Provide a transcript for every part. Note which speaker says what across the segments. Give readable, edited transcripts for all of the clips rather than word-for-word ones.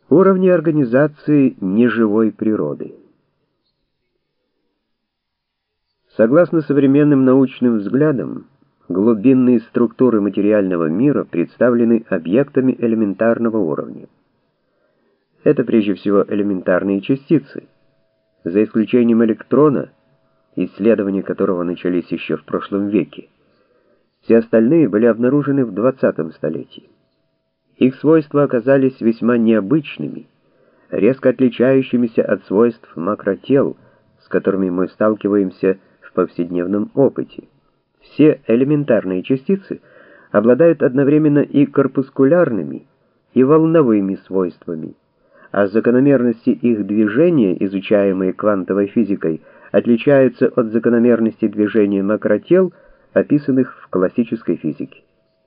Speaker 1: Уровни организации неживой природы. Согласно современным научным взглядам, глубинные структуры материального мира представлены объектами элементарного уровня. Это прежде всего элементарные частицы, за исключением электрона, исследования которого начались еще в прошлом веке. Все остальные были обнаружены в 20 столетии. Их свойства оказались весьма необычными, резко отличающимися от свойств макротел, с которыми мы сталкиваемся в повседневном опыте. Все элементарные частицы обладают одновременно и корпускулярными, и волновыми свойствами, а закономерности их движения, изучаемые квантовой физикой, отличаются от закономерностей движения макротел, описанных в классической физике.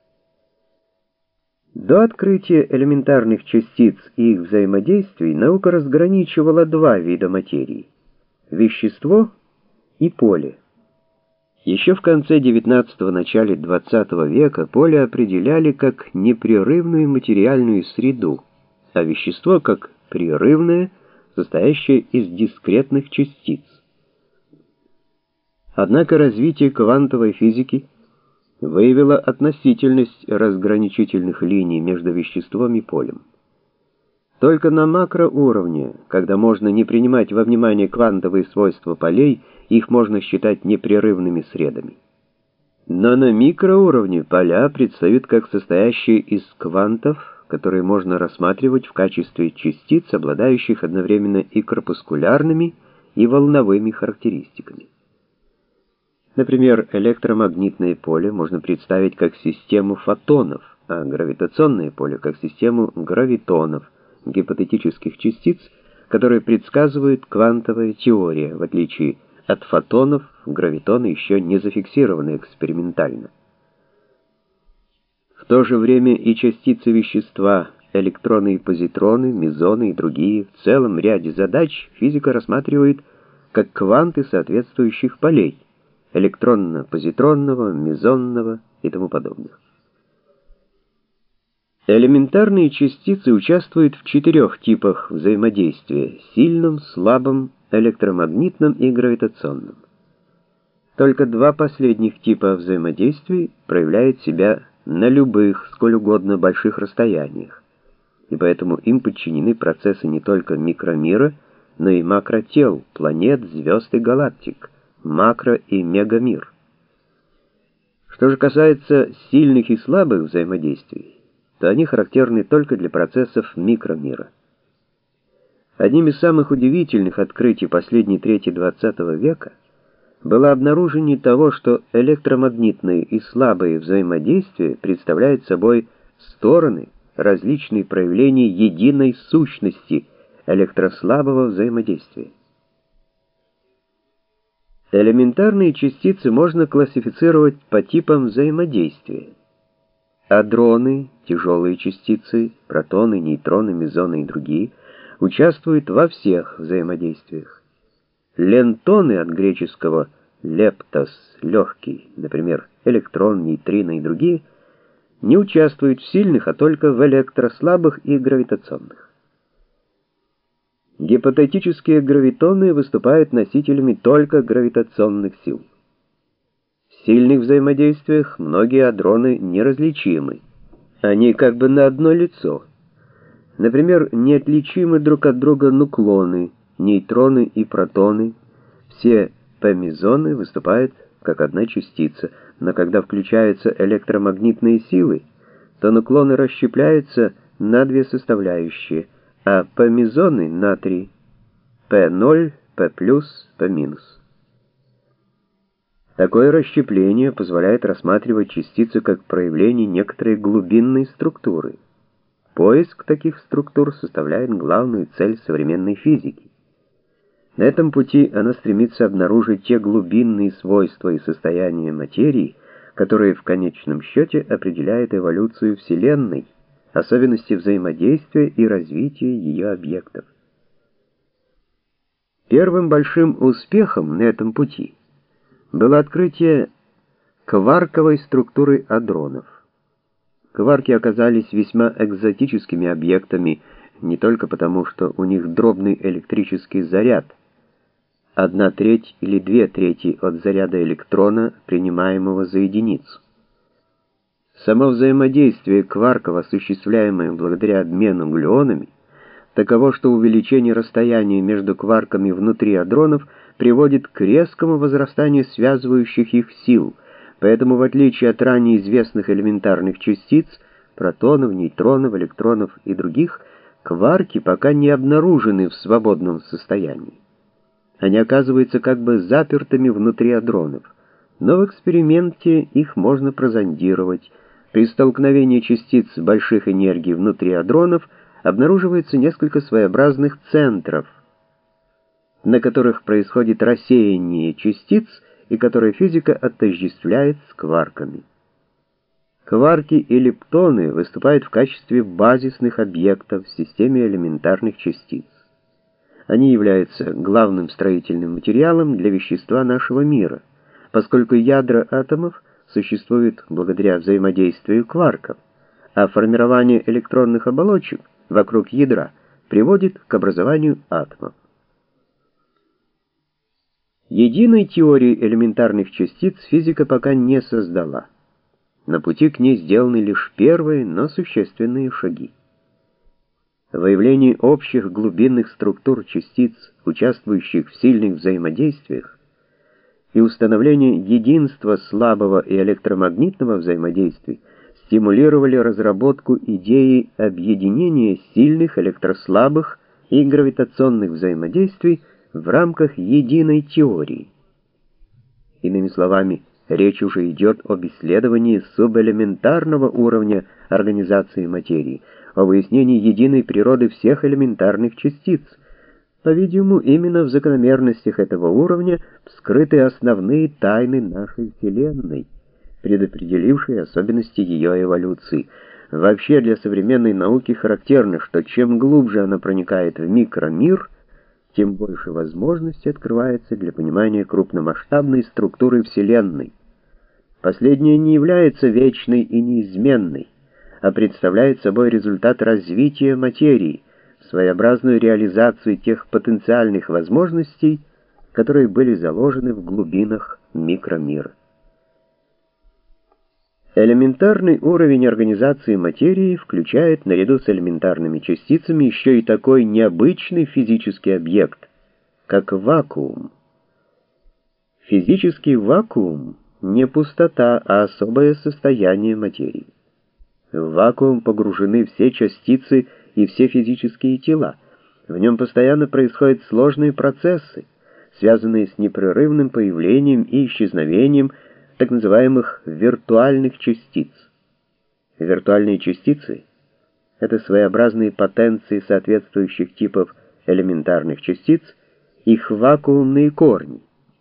Speaker 1: До открытия элементарных частиц и их взаимодействий наука разграничивала два вида материи — вещество и поле. Еще в конце XIX – начале XX века поле определяли как непрерывную материальную среду, а вещество как прерывное, состоящее из дискретных частиц. Однако развитие квантовой физики выявила относительность разграничительных линий между веществом и полем. Только на макроуровне, когда можно не принимать во внимание квантовые свойства полей, их можно считать непрерывными средами. Но на микроуровне поля предстают как состоящие из квантов, которые можно рассматривать в качестве частиц, обладающих одновременно и корпускулярными, и волновыми характеристиками. Например, электромагнитное поле можно представить как систему фотонов, а гравитационное поле как систему гравитонов, гипотетических частиц, которые предсказывает квантовая теория, в отличие от фотонов, гравитоны еще не зафиксированы экспериментально. В то же время и частицы вещества, электроны и позитроны, мезоны и другие, в целом ряде задач физика рассматривает как кванты соответствующих полей, электронно-позитронного, мезонного и тому подобных. Элементарные частицы участвуют в 4 типах взаимодействия — сильном, слабом, электромагнитном и гравитационном. Только 2 последних типа взаимодействий проявляют себя на любых, сколь угодно больших расстояниях, и поэтому им подчинены процессы не только микромира, но и макротел, планет, звезд и галактик, макро- и мегамир. Что же касается сильных и слабых взаимодействий, то они характерны только для процессов микромира. Одним из самых удивительных открытий последней трети XX века было обнаружение того, что электромагнитные и слабые взаимодействия представляют собой стороны, различные проявления единой сущности электрослабого взаимодействия. Элементарные частицы можно классифицировать по типам взаимодействия. Адроны, тяжелые частицы, протоны, нейтроны, мезоны и другие участвуют во всех взаимодействиях. Лентоны, от греческого лептос — легкий, например, электрон, нейтрино и другие, не участвуют в сильных, а только в электрослабых и гравитационных. Гипотетические гравитоны выступают носителями только гравитационных сил. В сильных взаимодействиях многие адроны неразличимы. Они как бы на одно лицо. Например, неотличимы друг от друга нуклоны, нейтроны и протоны. Все P-мезоны выступают как одна частица, но когда включаются электромагнитные силы, то нуклоны расщепляются на 2 составляющие, а P-мезоны на 3: P0, P+, P-. Такое расщепление позволяет рассматривать частицы как проявление некоторой глубинной структуры. Поиск таких структур составляет главную цель современной физики. На этом пути она стремится обнаружить те глубинные свойства и состояния материи, которые в конечном счете определяют эволюцию Вселенной, особенности взаимодействия и развития ее объектов. Первым большим успехом на этом пути было открытие кварковой структуры адронов. Кварки оказались весьма экзотическими объектами не только потому, что у них дробный электрический заряд, 1/3 или 2/3 от заряда электрона, принимаемого за единицу. Само взаимодействие кварков, осуществляемое благодаря обмену глюонами, таково, что увеличение расстояния между кварками внутри адронов приводит к резкому возрастанию связывающих их сил, поэтому, в отличие от ранее известных элементарных частиц, протонов, нейтронов, электронов и других, кварки пока не обнаружены в свободном состоянии. Они оказываются как бы запертыми внутри адронов, но в эксперименте их можно прозондировать. При столкновении частиц больших энергий внутри адронов обнаруживается несколько своеобразных центров, на которых происходит рассеяние частиц и которые физика отождествляет с кварками. Кварки и лептоны выступают в качестве базисных объектов в системе элементарных частиц. Они являются главным строительным материалом для вещества нашего мира, поскольку ядра атомов существуют благодаря взаимодействию кварков, а формирование электронных оболочек вокруг ядра приводит к образованию атомов. Единой теории элементарных частиц физика пока не создала. На пути к ней сделаны лишь первые, но существенные шаги. Выявление общих глубинных структур частиц, участвующих в сильных взаимодействиях, и установление единства слабого и электромагнитного взаимодействий стимулировали разработку идеи объединения сильных электрослабых и гравитационных взаимодействий в рамках единой теории. Иными словами, речь уже идет об исследовании субэлементарного уровня организации материи, о выяснении единой природы всех элементарных частиц. По-видимому, именно в закономерностях этого уровня скрыты основные тайны нашей Вселенной, предопределившие особенности ее эволюции. Вообще для современной науки характерно, что чем глубже она проникает в микромир, тем больше возможностей открывается для понимания крупномасштабной структуры Вселенной. Последняя не является вечной и неизменной, а представляет собой результат развития материи, своеобразную реализацию тех потенциальных возможностей, которые были заложены в глубинах микромира. Элементарный уровень организации материи включает наряду с элементарными частицами еще и такой необычный физический объект, как вакуум. Физический вакуум не пустота, а особое состояние материи. В вакуум погружены все частицы и все физические тела. В нем постоянно происходят сложные процессы, связанные с непрерывным появлением и исчезновением так называемых виртуальных частиц. Виртуальные частицы — это своеобразные потенции соответствующих типов элементарных частиц, их вакуумные корни.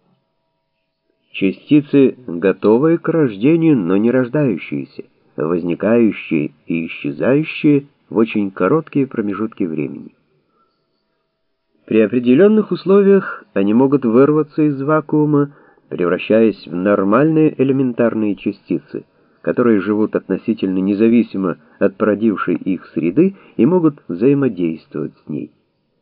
Speaker 1: Частицы, готовые к рождению, но не рождающиеся, возникающие и исчезающие в очень короткие промежутки времени. При определенных условиях они могут вырваться из вакуума, превращаясь в нормальные элементарные частицы, которые живут относительно независимо от породившей их среды и могут взаимодействовать с ней.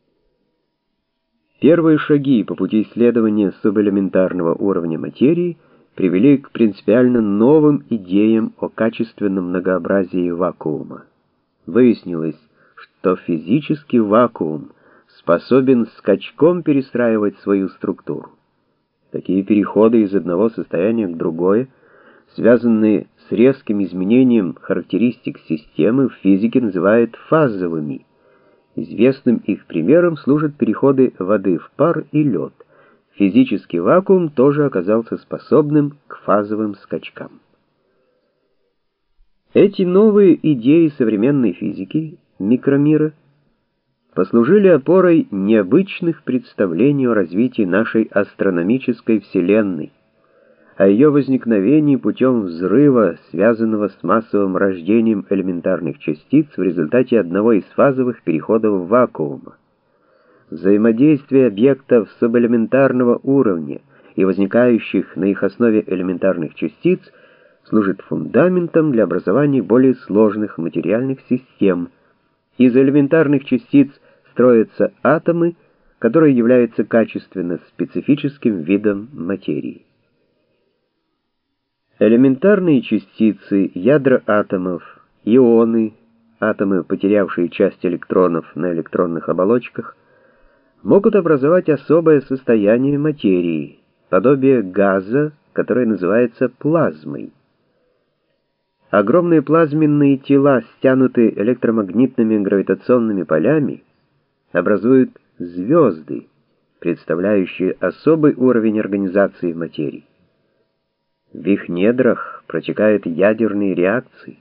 Speaker 1: Первые шаги по пути исследования субэлементарного уровня материи привели к принципиально новым идеям о качественном многообразии вакуума. Выяснилось, что физический вакуум способен скачком перестраивать свою структуру. Такие переходы из одного состояния к другое, связанные с резким изменением характеристик системы, в физике называют фазовыми. Известным их примером служат переходы воды в пар и лед. Физический вакуум тоже оказался способным к фазовым скачкам. Эти новые идеи современной физики, микромира, послужили опорой необычных представлений о развитии нашей астрономической Вселенной, о ее возникновении путем взрыва, связанного с массовым рождением элементарных частиц в результате одного из фазовых переходов вакуума. Взаимодействие объектов субэлементарного уровня и возникающих на их основе элементарных частиц служит фундаментом для образования более сложных материальных систем, Из элементарных частиц строятся атомы, которые являются качественно специфическим видом материи. Элементарные частицы, ядра атомов, ионы, атомы, потерявшие часть электронов на электронных оболочках, могут образовать особое состояние материи, подобие газа, которое называется плазмой. Огромные плазменные тела, стянутые электромагнитными гравитационными полями, образуют звезды, представляющие особый уровень организации материи. В их недрах протекают ядерные реакции,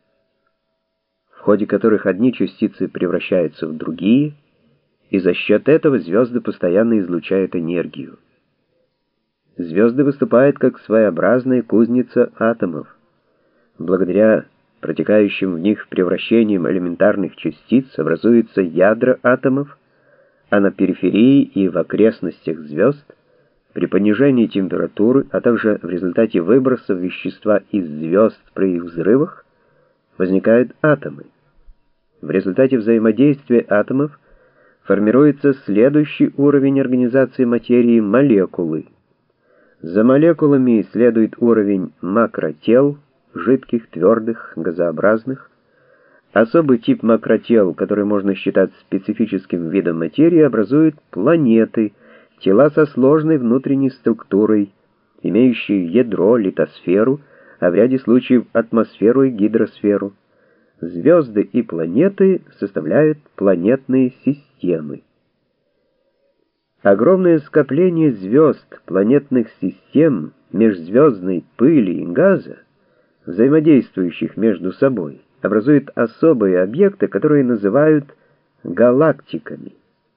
Speaker 1: в ходе которых одни частицы превращаются в другие, и за счет этого звезды постоянно излучают энергию. Звезды выступают как своеобразная кузница атомов. Благодаря протекающим в них превращениям элементарных частиц образуются ядра атомов, а на периферии и в окрестностях звезд при понижении температуры, а также в результате выбросов вещества из звезд при их взрывах возникают атомы. В результате взаимодействия атомов формируется следующий уровень организации материи — молекулы. За молекулами следует уровень макротел, жидких, твердых, газообразных. Особый тип макротел, который можно считать специфическим видом материи, образует планеты, тела со сложной внутренней структурой, имеющие ядро, литосферу, а в ряде случаев атмосферу и гидросферу. Звезды и планеты составляют планетные системы. Огромное скопление звезд, планетных систем, межзвездной пыли и газа, взаимодействующих между собой, образуют особые объекты, которые называют галактиками.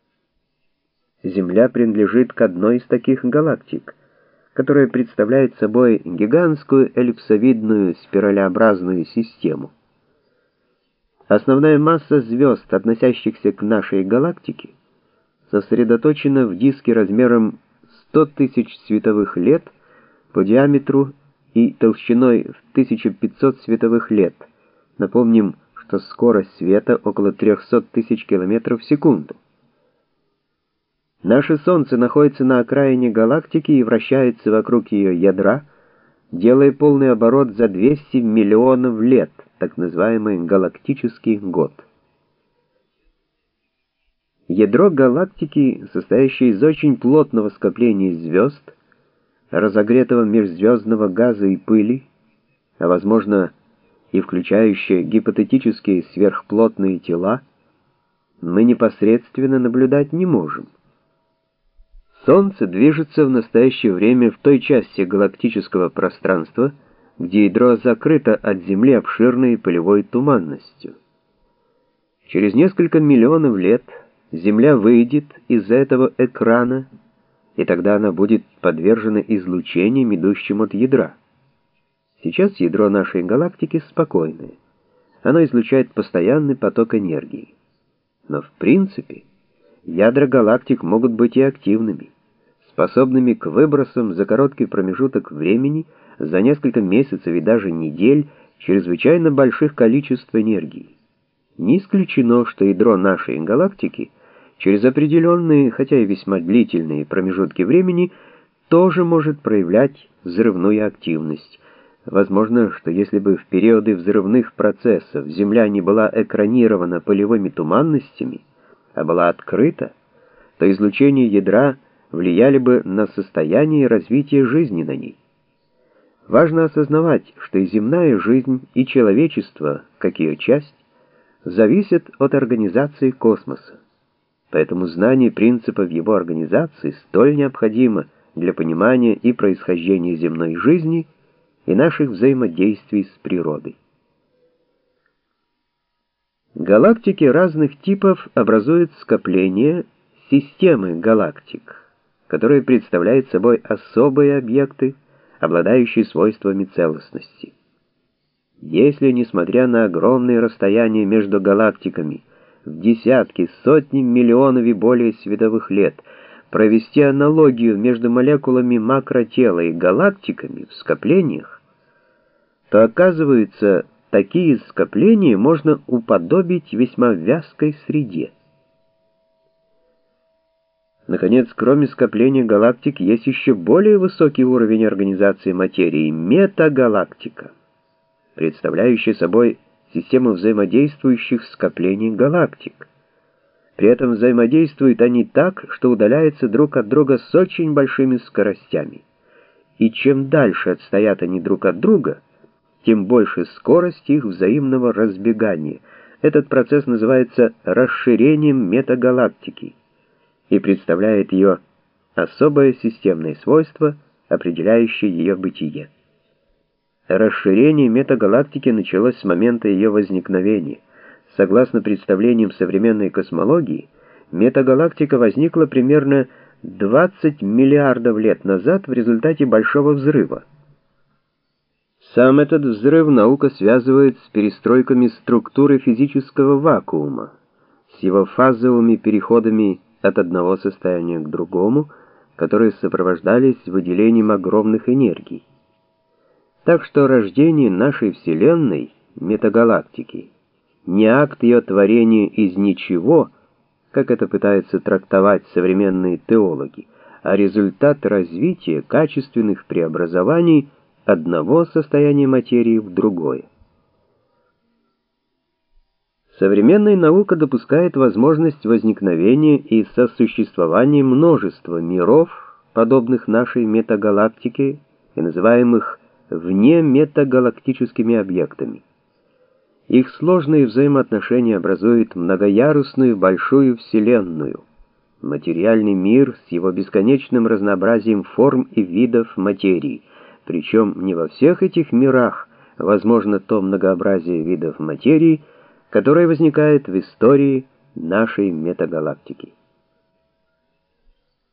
Speaker 1: Земля принадлежит к одной из таких галактик, которая представляет собой гигантскую эллипсовидную спиралеобразную систему. Основная масса звезд, относящихся к нашей галактике, сосредоточена в диске размером 100 тысяч световых лет по диаметру и толщиной в 1500 световых лет. Напомним, что скорость света около 300 тысяч километров в секунду. Наше Солнце находится на окраине галактики и вращается вокруг ее ядра, делая полный оборот за 200 миллионов лет, так называемый галактический год. Ядро галактики, состоящее из очень плотного скопления звезд, разогретого межзвездного газа и пыли, а возможно и включающее гипотетические сверхплотные тела, мы непосредственно наблюдать не можем. Солнце движется в настоящее время в той части галактического пространства, где ядро закрыто от Земли обширной пылевой туманностью. Через несколько миллионов лет Земля выйдет из этого экрана, и тогда она будет подвержена излучениям, идущим от ядра. Сейчас ядро нашей галактики спокойное. Оно излучает постоянный поток энергии. Но в принципе ядра галактик могут быть и активными, способными к выбросам за короткий промежуток времени, за несколько месяцев и даже недель, чрезвычайно больших количеств энергии. Не исключено, что ядро нашей галактики через определенные, хотя и весьма длительные промежутки времени тоже может проявлять взрывную активность. Возможно, что если бы в периоды взрывных процессов Земля не была экранирована пылевыми туманностями, а была открыта, то излучение ядра влияли бы на состояние и развитие жизни на ней. Важно осознавать, что и земная жизнь, и человечество, как ее часть, зависят от организации космоса. Поэтому знание принципов его организации столь необходимо для понимания и происхождения земной жизни, и наших взаимодействий с природой. Галактики разных типов образуют скопления, системы галактик, которые представляют собой особые объекты, обладающие свойствами целостности. Если, несмотря на огромные расстояния между галактиками, в десятки, сотни миллионов и более световых лет, провести аналогию между молекулами макротела и галактиками в скоплениях, то оказывается, такие скопления можно уподобить весьма вязкой среде. Наконец, кроме скопления галактик, есть еще более высокий уровень организации материи — метагалактика, представляющая собой систему взаимодействующих скоплений галактик. При этом взаимодействуют они так, что удаляются друг от друга с очень большими скоростями. И чем дальше отстоят они друг от друга, тем больше скорость их взаимного разбегания. Этот процесс называется расширением метагалактики и представляет ее особое системное свойство, определяющее ее бытие. Расширение метагалактики началось с момента ее возникновения. Согласно представлениям современной космологии, метагалактика возникла примерно 20 миллиардов лет назад в результате Большого взрыва. Сам этот взрыв наука связывает с перестройками структуры физического вакуума, с его фазовыми переходами от одного состояния к другому, которые сопровождались выделением огромных энергий. Так что рождение нашей Вселенной, метагалактики, не акт ее творения из ничего, как это пытаются трактовать современные теологи, а результат развития качественных преобразований одного состояния материи в другое. Современная наука допускает возможность возникновения и сосуществования множества миров, подобных нашей метагалактике, и называемых внеметагалактическими объектами. Их сложные взаимоотношения образуют многоярусную большую Вселенную, материальный мир с его бесконечным разнообразием форм и видов материи. Причем не во всех этих мирах возможно то многообразие видов материи, которое возникает в истории нашей метагалактики.